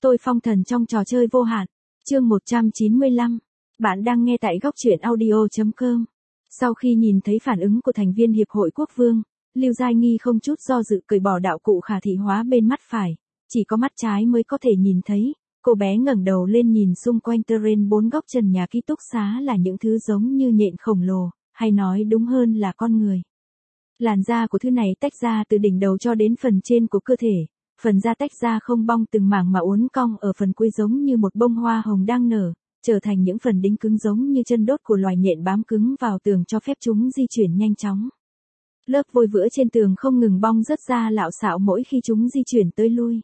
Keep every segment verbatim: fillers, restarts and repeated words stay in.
tôi phong thần trong trò chơi vô hạn. Chương một trăm chín mươi lăm. Bạn đang nghe tại góc truyện audio chấm com. Sau khi nhìn thấy phản ứng của thành viên Hiệp hội Quốc Vương, Lưu Giai Nghi không chút do dự cởi bỏ đạo cụ khả thị hóa bên mắt phải, chỉ có mắt trái mới có thể nhìn thấy. Cô bé ngẩng đầu lên nhìn xung quanh terrain bốn góc trần nhà ký túc xá là những thứ giống như nhện khổng lồ, hay nói đúng hơn là con người. Làn da của thứ này tách ra từ đỉnh đầu cho đến phần trên của cơ thể, phần da tách ra không bong từng mảng mà uốn cong ở phần cuối giống như một bông hoa hồng đang nở, trở thành những phần đính cứng giống như chân đốt của loài nhện bám cứng vào tường cho phép chúng di chuyển nhanh chóng. Lớp vôi vữa trên tường không ngừng bong rớt ra lạo xạo mỗi khi chúng di chuyển tới lui.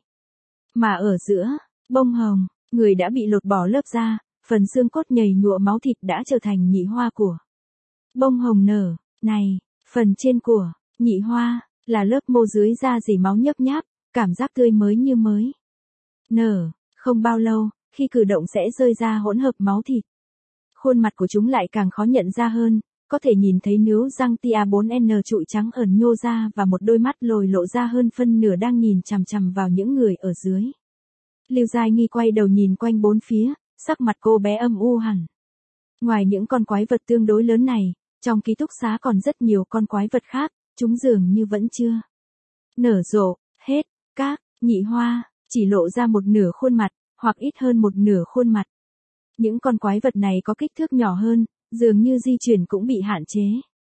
Mà ở giữa, bông hồng, người đã bị lột bỏ lớp da, phần xương cốt nhầy nhụa máu thịt đã trở thành nhị hoa của bông hồng nở. Này, phần trên của nhị hoa là lớp mô dưới da dỉ máu nhấp nháp, cảm giác tươi mới như mới nở. Không bao lâu, khi cử động sẽ rơi ra hỗn hợp máu thịt. Khuôn mặt của chúng lại càng khó nhận ra hơn, có thể nhìn thấy níu răng tia bốn N trụi trắng ẩn nhô ra và một đôi mắt lồi lộ ra hơn phân nửa đang nhìn chằm chằm vào những người ở dưới. Lưu Giai Nghi quay đầu nhìn quanh bốn phía, sắc mặt cô bé âm u hẳn. Ngoài những con quái vật tương đối lớn này, trong ký túc xá còn rất nhiều con quái vật khác, chúng dường như vẫn chưa nở rộ hết. Các nhị hoa chỉ lộ ra một nửa khuôn mặt, hoặc ít hơn một nửa khuôn mặt. Những con quái vật này có kích thước nhỏ hơn, dường như di chuyển cũng bị hạn chế.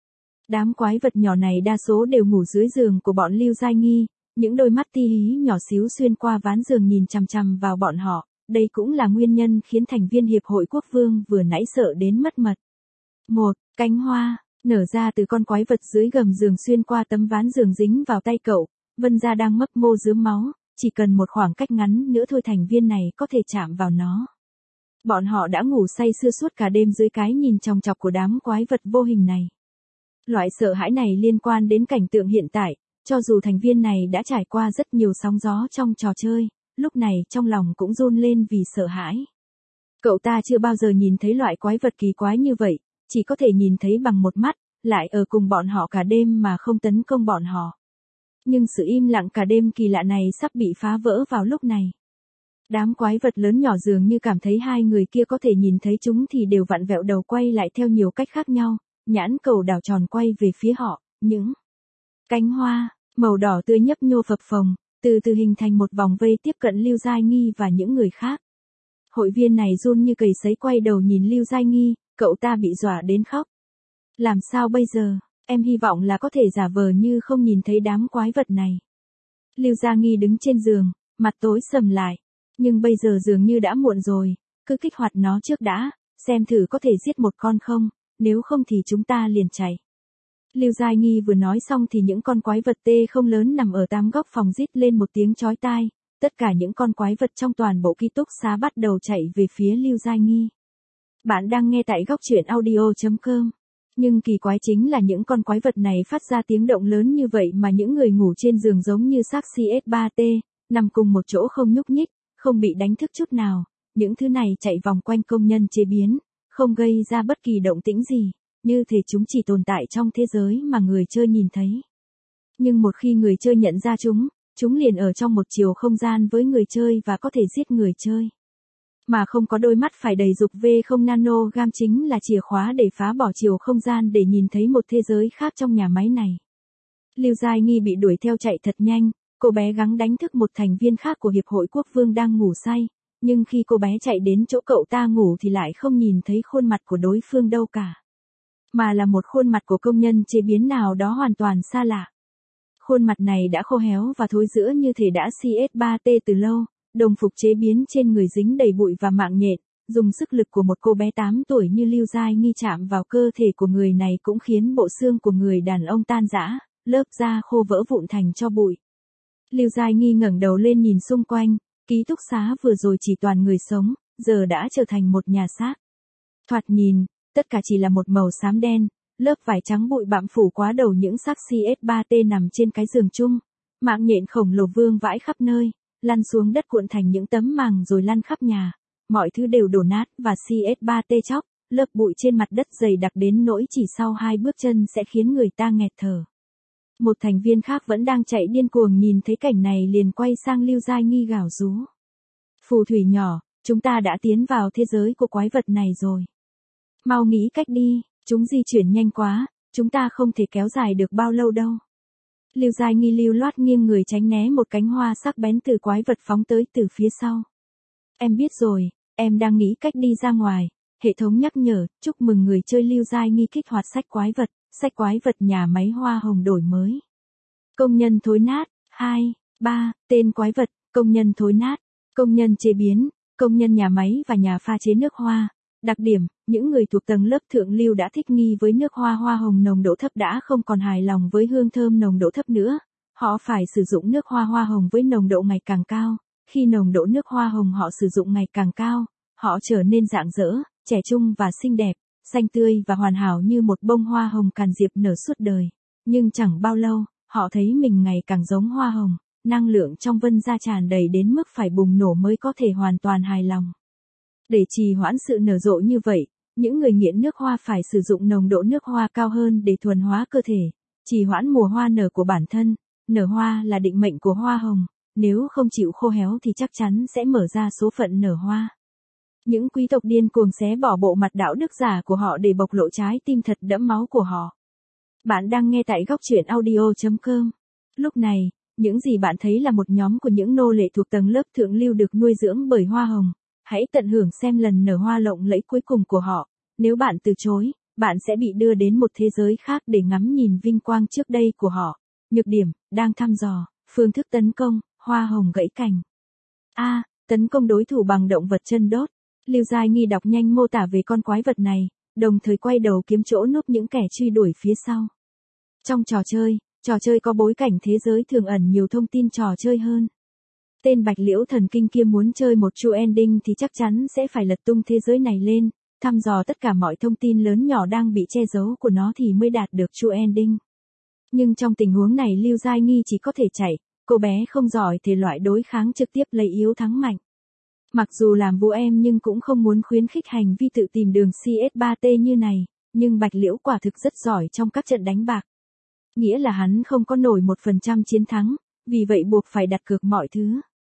Đám quái vật nhỏ này đa số đều ngủ dưới giường của bọn Lưu Giai Nghi, những đôi mắt ti hí nhỏ xíu xuyên qua ván giường nhìn chằm chằm vào bọn họ, đây cũng là nguyên nhân khiến thành viên Hiệp hội Quốc Vương vừa nãy sợ đến mất mật. Một cánh hoa nở ra từ con quái vật dưới gầm giường xuyên qua tấm ván giường dính vào tay cậu. Vân da đang mấp mô rướm máu, chỉ cần một khoảng cách ngắn nữa thôi thành viên này có thể chạm vào nó. Bọn họ đã ngủ say sưa suốt cả đêm dưới cái nhìn chòng chọc của đám quái vật vô hình này. Loại sợ hãi này liên quan đến cảnh tượng hiện tại, cho dù thành viên này đã trải qua rất nhiều sóng gió trong trò chơi, lúc này trong lòng cũng run lên vì sợ hãi. Cậu ta chưa bao giờ nhìn thấy loại quái vật kỳ quái như vậy, chỉ có thể nhìn thấy bằng một mắt, lại ở cùng bọn họ cả đêm mà không tấn công bọn họ. Nhưng sự im lặng cả đêm kỳ lạ này sắp bị phá vỡ vào lúc này. Đám quái vật lớn nhỏ dường như cảm thấy hai người kia có thể nhìn thấy chúng thì đều vặn vẹo đầu quay lại theo nhiều cách khác nhau, nhãn cầu đảo tròn quay về phía họ, những cánh hoa màu đỏ tươi nhấp nhô phập phồng, từ từ hình thành một vòng vây tiếp cận Lưu Giai Nghi và những người khác. Hội viên này run như cầy sấy quay đầu nhìn Lưu Giai Nghi, cậu ta bị dọa đến khóc. Làm sao bây giờ? Em hy vọng là có thể giả vờ như không nhìn thấy đám quái vật này. Lưu Giai Nghi đứng trên giường, mặt tối sầm lại. Nhưng bây giờ dường như đã muộn rồi, cứ kích hoạt nó trước đã, xem thử có thể giết một con không, nếu không thì chúng ta liền chạy. Lưu Giai Nghi vừa nói xong thì những con quái vật tê không lớn nằm ở tám góc phòng rít lên một tiếng chói tai, tất cả những con quái vật trong toàn bộ ký túc xá bắt đầu chạy về phía Lưu Giai Nghi. Bạn đang nghe tại góc truyện audio chấm com. Nhưng kỳ quái chính là những con quái vật này phát ra tiếng động lớn như vậy mà những người ngủ trên giường giống như xác C S ba T, nằm cùng một chỗ không nhúc nhích, không bị đánh thức chút nào. Những thứ này chạy vòng quanh công nhân chế biến, không gây ra bất kỳ động tĩnh gì, như thể chúng chỉ tồn tại trong thế giới mà người chơi nhìn thấy. Nhưng một khi người chơi nhận ra chúng, chúng liền ở trong một chiều không gian với người chơi và có thể giết người chơi. Mà không có đôi mắt phải đầy dục V không nanogam chính là chìa khóa để phá bỏ chiều không gian để nhìn thấy một thế giới khác trong nhà máy này. Lưu Giai Nghi bị đuổi theo chạy thật nhanh, cô bé gắng đánh thức một thành viên khác của Hiệp hội Quốc Vương đang ngủ say, nhưng khi cô bé chạy đến chỗ cậu ta ngủ thì lại không nhìn thấy khuôn mặt của đối phương đâu cả. Mà là một khuôn mặt của công nhân chế biến nào đó hoàn toàn xa lạ. Khuôn mặt này đã khô héo và thối rữa như thể đã C S ba T từ lâu. Đồng phục chế biến trên người dính đầy bụi và mạng nhện, dùng sức lực của một cô bé tám tuổi như Lưu Giai Nghi chạm vào cơ thể của người này cũng khiến bộ xương của người đàn ông tan rã, lớp da khô vỡ vụn thành tro bụi. Lưu Giai Nghi ngẩng đầu lên nhìn xung quanh, ký túc xá vừa rồi chỉ toàn người sống, giờ đã trở thành một nhà xác. Thoạt nhìn, tất cả chỉ là một màu xám đen, lớp vải trắng bụi bặm phủ quá đầu những xác C S ba T nằm trên cái giường chung, mạng nhện khổng lồ vương vãi khắp nơi. Lăn xuống đất cuộn thành những tấm màng rồi lăn khắp nhà, mọi thứ đều đổ nát và C S ba T chóc, lớp bụi trên mặt đất dày đặc đến nỗi chỉ sau hai bước chân sẽ khiến người ta nghẹt thở. Một thành viên khác vẫn đang chạy điên cuồng nhìn thấy cảnh này liền quay sang Lưu Giai Nghi gào rú. Phù thủy nhỏ, chúng ta đã tiến vào thế giới của quái vật này rồi. Mau nghĩ cách đi, chúng di chuyển nhanh quá, chúng ta không thể kéo dài được bao lâu đâu. Lưu Giai Nghi lưu loát nghiêng người tránh né một cánh hoa sắc bén từ quái vật phóng tới từ phía sau. Em biết rồi, em đang nghĩ cách đi ra ngoài. Hệ thống nhắc nhở, chúc mừng người chơi Lưu Giai Nghi kích hoạt sách quái vật, sách quái vật nhà máy hoa hồng đổi mới. Công nhân thối nát, hai, ba, tên quái vật, công nhân thối nát, công nhân chế biến, công nhân nhà máy và nhà pha chế nước hoa. Đặc điểm, những người thuộc tầng lớp thượng lưu đã thích nghi với nước hoa hoa hồng nồng độ thấp đã không còn hài lòng với hương thơm nồng độ thấp nữa. Họ phải sử dụng nước hoa hoa hồng với nồng độ ngày càng cao. Khi nồng độ nước hoa hồng họ sử dụng ngày càng cao, họ trở nên rạng rỡ, trẻ trung và xinh đẹp, xanh tươi và hoàn hảo như một bông hoa hồng càn diệp nở suốt đời. Nhưng chẳng bao lâu, họ thấy mình ngày càng giống hoa hồng, năng lượng trong vân ra tràn đầy đến mức phải bùng nổ mới có thể hoàn toàn hài lòng. Để trì hoãn sự nở rộ như vậy, những người nghiện nước hoa phải sử dụng nồng độ nước hoa cao hơn để thuần hóa cơ thể, trì hoãn mùa hoa nở của bản thân. Nở hoa là định mệnh của hoa hồng, nếu không chịu khô héo thì chắc chắn sẽ mở ra số phận nở hoa. Những quý tộc điên cuồng xé bỏ bộ mặt đạo đức giả của họ để bộc lộ trái tim thật đẫm máu của họ. Bạn đang nghe tại góc truyện audio chấm com. Lúc này, những gì bạn thấy là một nhóm của những nô lệ thuộc tầng lớp thượng lưu được nuôi dưỡng bởi hoa hồng. Hãy tận hưởng xem lần nở hoa lộng lẫy cuối cùng của họ. Nếu bạn từ chối, bạn sẽ bị đưa đến một thế giới khác để ngắm nhìn vinh quang trước đây của họ. Nhược điểm, đang thăm dò, phương thức tấn công, hoa hồng gãy cành. A. Tấn công đối thủ bằng động vật chân đốt. Lưu Giai Nghi đọc nhanh mô tả về con quái vật này, đồng thời quay đầu kiếm chỗ núp những kẻ truy đuổi phía sau. Trong trò chơi, trò chơi có bối cảnh thế giới thường ẩn nhiều thông tin trò chơi hơn. Tên Bạch Liễu thần kinh kia muốn chơi một true ending thì chắc chắn sẽ phải lật tung thế giới này lên, thăm dò tất cả mọi thông tin lớn nhỏ đang bị che giấu của nó thì mới đạt được true ending. Nhưng trong tình huống này Lưu Giai Nghi chỉ có thể chạy, cô bé không giỏi thể loại đối kháng trực tiếp lấy yếu thắng mạnh. Mặc dù làm vua em nhưng cũng không muốn khuyến khích hành vi tự tìm đường xê ét ba tê như này, nhưng Bạch Liễu quả thực rất giỏi trong các trận đánh bạc. Nghĩa là hắn không có nổi một phần trăm chiến thắng, vì vậy buộc phải đặt cược mọi thứ.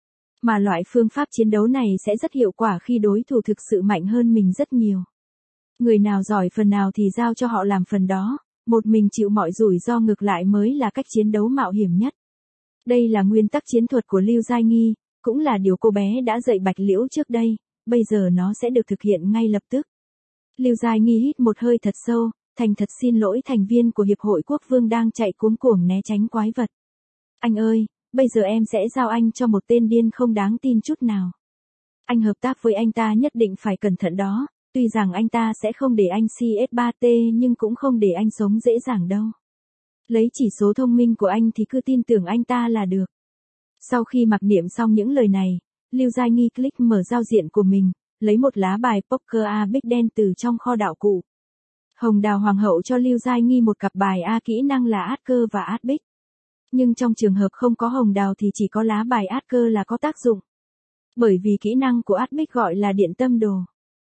Mà loại phương pháp chiến đấu này sẽ rất hiệu quả khi đối thủ thực sự mạnh hơn mình rất nhiều. Người nào giỏi phần nào thì giao cho họ làm phần đó, một mình chịu mọi rủi ro ngược lại mới là cách chiến đấu mạo hiểm nhất. Đây là nguyên tắc chiến thuật của Lưu Giai Nghi, cũng là điều cô bé đã dạy Bạch Liễu trước đây, bây giờ nó sẽ được thực hiện ngay lập tức. Lưu Giai Nghi hít một hơi thật sâu, thành thật xin lỗi thành viên của Hiệp hội Quốc Vương đang chạy cuống cuồng né tránh quái vật. Anh ơi, bây giờ em sẽ giao anh cho một tên điên không đáng tin chút nào. Anh hợp tác với anh ta nhất định phải cẩn thận đó, tuy rằng anh ta sẽ không để anh xê ét ba tê nhưng cũng không để anh sống dễ dàng đâu. Lấy chỉ số thông minh của anh thì cứ tin tưởng anh ta là được. Sau khi mặc niệm xong những lời này, Lưu Giai Nghi click mở giao diện của mình, lấy một lá bài poker A bích đen từ trong kho đạo cụ. Hồng Đào Hoàng hậu cho Lưu Giai Nghi một cặp bài A kỹ năng là át cơ và át bích. Nhưng trong trường hợp không có hồng đào thì chỉ có lá bài át cơ là có tác dụng. Bởi vì kỹ năng của át bích gọi là điện tâm đồ.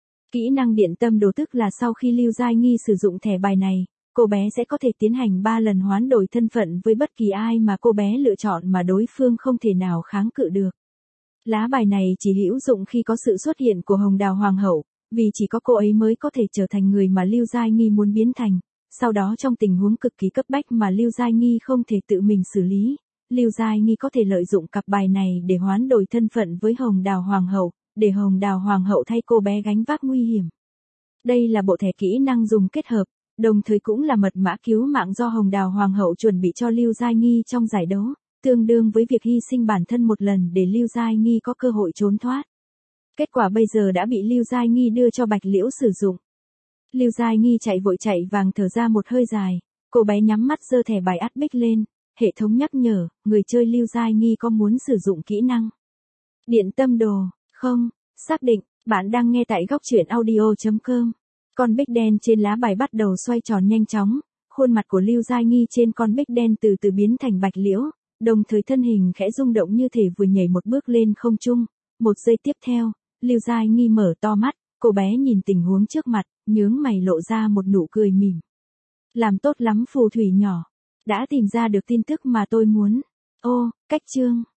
Kỹ năng điện tâm đồ tức là sau khi Lưu Giai Nghi sử dụng thẻ bài này, cô bé sẽ có thể tiến hành ba lần hoán đổi thân phận với bất kỳ ai mà cô bé lựa chọn mà đối phương không thể nào kháng cự được. Lá bài này chỉ hữu dụng khi có sự xuất hiện của Hồng Đào Hoàng hậu, vì chỉ có cô ấy mới có thể trở thành người mà Lưu Giai Nghi muốn biến thành. Sau đó trong tình huống cực kỳ cấp bách mà Lưu Giai Nghi không thể tự mình xử lý, Lưu Giai Nghi có thể lợi dụng cặp bài này để hoán đổi thân phận với Hồng Đào Hoàng hậu, để Hồng Đào Hoàng hậu thay cô bé gánh vác nguy hiểm. Đây là bộ thẻ kỹ năng dùng kết hợp, đồng thời cũng là mật mã cứu mạng do Hồng Đào Hoàng hậu chuẩn bị cho Lưu Giai Nghi trong giải đấu, tương đương với việc hy sinh bản thân một lần để Lưu Giai Nghi có cơ hội trốn thoát. Kết quả bây giờ đã bị Lưu Giai Nghi đưa cho Bạch Liễu sử dụng. Lưu Giai Nghi chạy vội chạy vàng thở ra một hơi dài, cô bé nhắm mắt giơ thẻ bài át bích lên, hệ thống nhắc nhở, người chơi Lưu Giai Nghi có muốn sử dụng kỹ năng điện tâm đồ, không, xác định, bạn đang nghe tại góc truyện audio chấm com. Con bích đen trên lá bài bắt đầu xoay tròn nhanh chóng, khuôn mặt của Lưu Giai Nghi trên con bích đen từ từ biến thành Bạch Liễu, đồng thời thân hình khẽ rung động như thể vừa nhảy một bước lên không trung. Một giây tiếp theo, Lưu Giai Nghi mở to mắt, cô bé nhìn tình huống trước mặt, nhướng mày lộ ra một nụ cười mỉm. Làm tốt lắm phù thủy nhỏ, đã tìm ra được tin tức mà tôi muốn. Ô, cách chương.